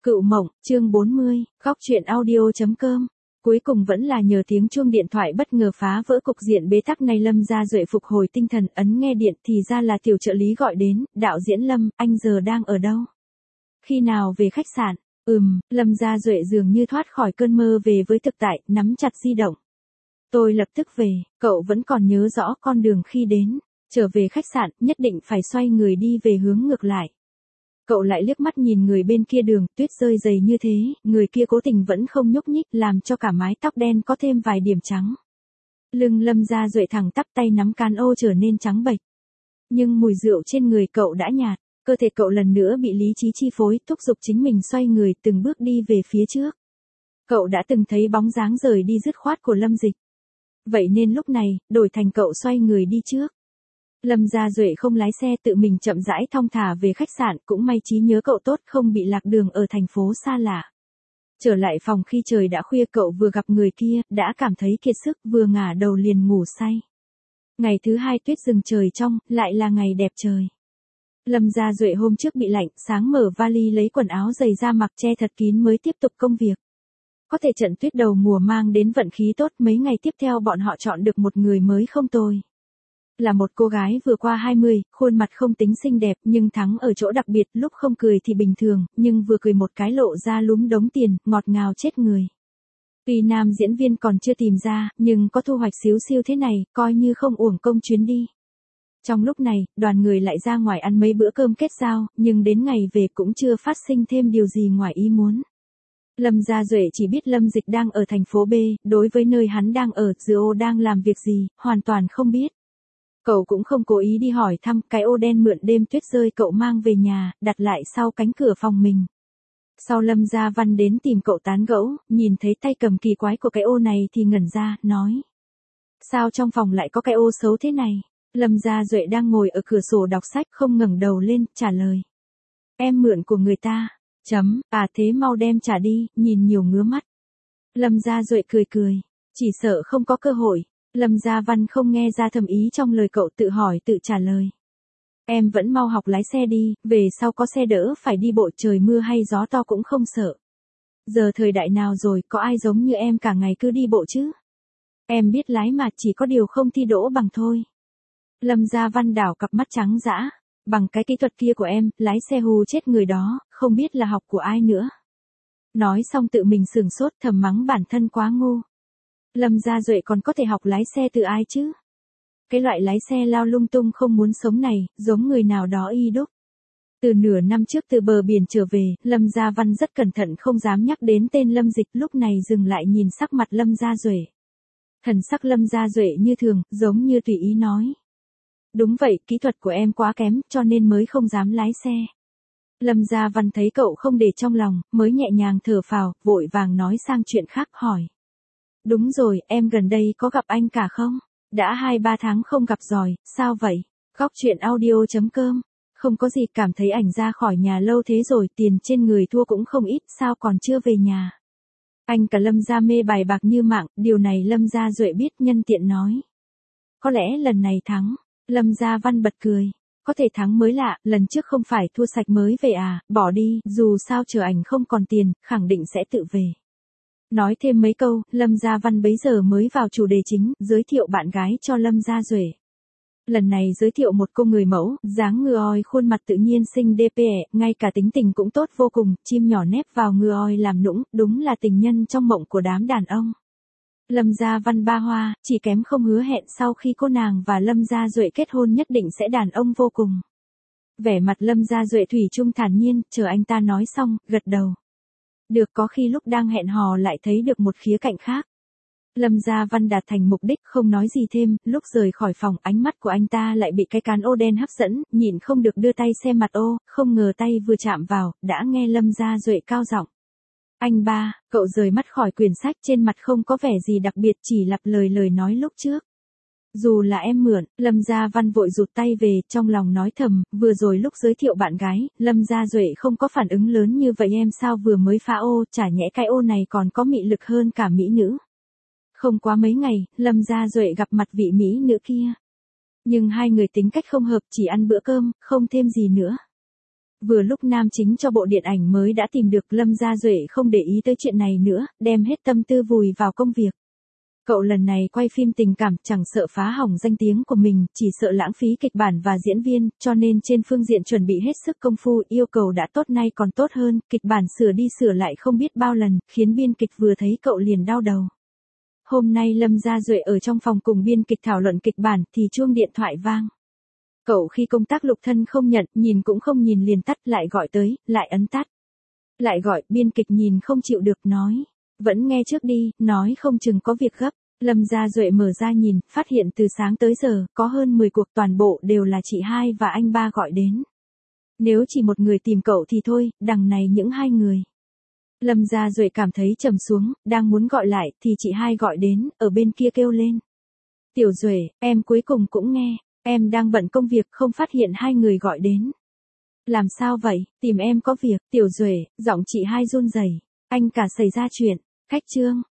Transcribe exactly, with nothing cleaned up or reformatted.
Cựu mộng, chương bốn mươi, góc truyện audio.com. Cuối cùng vẫn là nhờ tiếng chuông điện thoại bất ngờ phá vỡ cục diện bế tắc này. Lâm Gia Duệ phục hồi tinh thần, ấn nghe điện thì ra là tiểu trợ lý gọi đến. Đạo diễn Lâm, anh giờ đang ở đâu? Khi nào về khách sạn? Ừm, Lâm Gia Duệ dường như thoát khỏi cơn mơ về với thực tại, nắm chặt di động. Tôi lập tức về, cậu vẫn còn nhớ rõ con đường khi đến. Trở về khách sạn, nhất định phải xoay người đi về hướng ngược lại. Cậu lại liếc mắt nhìn người bên kia đường, tuyết rơi dày như thế, người kia cố tình vẫn không nhúc nhích, làm cho cả mái tóc đen có thêm vài điểm trắng. Lưng Lâm Gia Duệ thẳng tắp, tay nắm can ô trở nên trắng bệch. Nhưng mùi rượu trên người cậu đã nhạt, cơ thể cậu lần nữa bị lý trí chi phối, thúc giục chính mình xoay người từng bước đi về phía trước. Cậu đã từng thấy bóng dáng rời đi dứt khoát của Lâm Dịch. Vậy nên lúc này, đổi thành cậu xoay người đi trước. Lâm Gia Duệ không lái xe, tự mình chậm rãi thong thả về khách sạn, cũng may trí nhớ cậu tốt, không bị lạc đường ở thành phố xa lạ. Trở lại phòng khi trời đã khuya, cậu vừa gặp người kia, đã cảm thấy kiệt sức, vừa ngả đầu liền ngủ say. Ngày thứ hai tuyết rừng trời trong, lại là ngày đẹp trời. Lâm Gia Duệ hôm trước bị lạnh, sáng mở vali lấy quần áo dày ra mặc che thật kín mới tiếp tục công việc. Có thể trận tuyết đầu mùa mang đến vận khí tốt, mấy ngày tiếp theo bọn họ chọn được một người mới không tồi. Là một cô gái vừa qua hai mươi, khuôn mặt không tính xinh đẹp nhưng thắng ở chỗ đặc biệt, lúc không cười thì bình thường, nhưng vừa cười một cái lộ ra lúm đống tiền, ngọt ngào chết người. Tuy nam diễn viên còn chưa tìm ra, nhưng có thu hoạch xíu xiu thế này, coi như không uổng công chuyến đi. Trong lúc này, đoàn người lại ra ngoài ăn mấy bữa cơm kết giao, nhưng đến ngày về cũng chưa phát sinh thêm điều gì ngoài ý muốn. Lâm Gia Duệ chỉ biết Lâm Dịch đang ở thành phố B, đối với nơi hắn đang ở, Dư Ô đang làm việc gì, hoàn toàn không biết. Cậu cũng không cố ý đi hỏi thăm, cái ô đen mượn đêm tuyết rơi cậu mang về nhà, đặt lại sau cánh cửa phòng mình. Sau Lâm Gia Văn đến tìm cậu tán gẫu, nhìn thấy tay cầm kỳ quái của cái ô này thì ngẩn ra, nói. Sao trong phòng lại có cái ô xấu thế này? Lâm Gia Duệ đang ngồi ở cửa sổ đọc sách, không ngẩng đầu lên, trả lời. Em mượn của người ta. Chấm, à thế mau đem trả đi, nhìn nhiều ngứa mắt. Lâm Gia Duệ cười cười, chỉ sợ không có cơ hội. Lâm Gia Văn không nghe ra thầm ý trong lời cậu, tự hỏi tự trả lời. Em vẫn mau học lái xe đi, về sau có xe đỡ phải đi bộ, trời mưa hay gió to cũng không sợ. Giờ thời đại nào rồi, có ai giống như em cả ngày cứ đi bộ chứ? Em biết lái mà, chỉ có điều không thi đỗ bằng thôi. Lâm Gia Văn đảo cặp mắt trắng dã. Bằng cái kỹ thuật kia của em, lái xe hù chết người đó, không biết là học của ai nữa. Nói xong tự mình sửng sốt, thầm mắng bản thân quá ngu. Lâm Gia Duệ còn có thể học lái xe từ ai chứ? Cái loại lái xe lao lung tung không muốn sống này, giống người nào đó y đúc. Từ nửa năm trước từ bờ biển trở về, Lâm Gia Văn rất cẩn thận không dám nhắc đến tên Lâm Dịch, lúc này dừng lại nhìn sắc mặt Lâm Gia Duệ. Thần sắc Lâm Gia Duệ như thường, giống như tùy ý nói. Đúng vậy, kỹ thuật của em quá kém, cho nên mới không dám lái xe. Lâm Gia Văn thấy cậu không để trong lòng, mới nhẹ nhàng thở phào, vội vàng nói sang chuyện khác, hỏi. Đúng rồi, em gần đây có gặp anh cả không? Đã hai ba tháng không gặp rồi, sao vậy? Góc truyện audio.com. Không có gì, cảm thấy ảnh ra khỏi nhà lâu thế rồi, tiền trên người thua cũng không ít, sao còn chưa về nhà? Anh cả Lâm Gia mê bài bạc như mạng, điều này Lâm Gia Duệ biết, nhân tiện nói. Có lẽ lần này thắng. Lâm Gia Văn bật cười. Có thể thắng mới lạ, lần trước không phải thua sạch mới về à, bỏ đi, dù sao chờ ảnh không còn tiền, khẳng định sẽ tự về. Nói thêm mấy câu, Lâm Gia Văn bấy giờ mới vào chủ đề chính, giới thiệu bạn gái cho Lâm Gia Duệ. Lần này giới thiệu một cô người mẫu, dáng ngư oi, khuôn mặt tự nhiên xinh đẹp, ngay cả tính tình cũng tốt vô cùng, chim nhỏ nép vào ngư oi làm nũng, đúng là tình nhân trong mộng của đám đàn ông. Lâm Gia Văn ba hoa, chỉ kém không hứa hẹn sau khi cô nàng và Lâm Gia Duệ kết hôn nhất định sẽ đàn ông vô cùng. Vẻ mặt Lâm Gia Duệ thủy chung thản nhiên, chờ anh ta nói xong, gật đầu. Được, có khi lúc đang hẹn hò lại thấy được một khía cạnh khác. Lâm Gia Văn đạt thành mục đích, không nói gì thêm, lúc rời khỏi phòng ánh mắt của anh ta lại bị cái cán ô đen hấp dẫn, nhịn không được đưa tay xem mặt ô, không ngờ tay vừa chạm vào, đã nghe Lâm Gia Duệ cao giọng. Anh ba, cậu rời mắt khỏi quyển sách, trên mặt không có vẻ gì đặc biệt, chỉ lặp lời lời nói lúc trước. Dù là em mượn, Lâm Gia Văn vội rụt tay về, trong lòng nói thầm, vừa rồi lúc giới thiệu bạn gái, Lâm Gia Duệ không có phản ứng lớn như vậy, em sao vừa mới phá ô, chả nhẽ cái ô này còn có mị lực hơn cả mỹ nữ. Không quá mấy ngày, Lâm Gia Duệ gặp mặt vị mỹ nữ kia. Nhưng hai người tính cách không hợp, chỉ ăn bữa cơm, không thêm gì nữa. Vừa lúc nam chính cho bộ điện ảnh mới đã tìm được, Lâm Gia Duệ không để ý tới chuyện này nữa, đem hết tâm tư vùi vào công việc. Cậu lần này quay phim tình cảm, chẳng sợ phá hỏng danh tiếng của mình, chỉ sợ lãng phí kịch bản và diễn viên, cho nên trên phương diện chuẩn bị hết sức công phu, yêu cầu đã tốt nay còn tốt hơn, kịch bản sửa đi sửa lại không biết bao lần, khiến biên kịch vừa thấy cậu liền đau đầu. Hôm nay Lâm Gia Duệ ở trong phòng cùng biên kịch thảo luận kịch bản, thì chuông điện thoại vang. Cậu khi công tác lục thân không nhận, nhìn cũng không nhìn liền tắt, lại gọi tới, lại ấn tắt. Lại gọi, biên kịch nhìn không chịu được nói. Vẫn nghe trước đi, nói không chừng có việc gấp. Lâm Gia Duệ mở ra nhìn, phát hiện từ sáng tới giờ, có hơn mười cuộc, toàn bộ đều là chị hai và anh ba gọi đến. Nếu chỉ một người tìm cậu thì thôi, đằng này những hai người. Lâm Gia Duệ cảm thấy trầm xuống, đang muốn gọi lại, thì chị hai gọi đến, ở bên kia kêu lên. Tiểu Duệ, em cuối cùng cũng nghe, em đang bận công việc không phát hiện hai người gọi đến. Làm sao vậy, tìm em có việc, Tiểu Duệ, giọng chị hai run rẩy. Anh cả xảy ra chuyện, khách trương.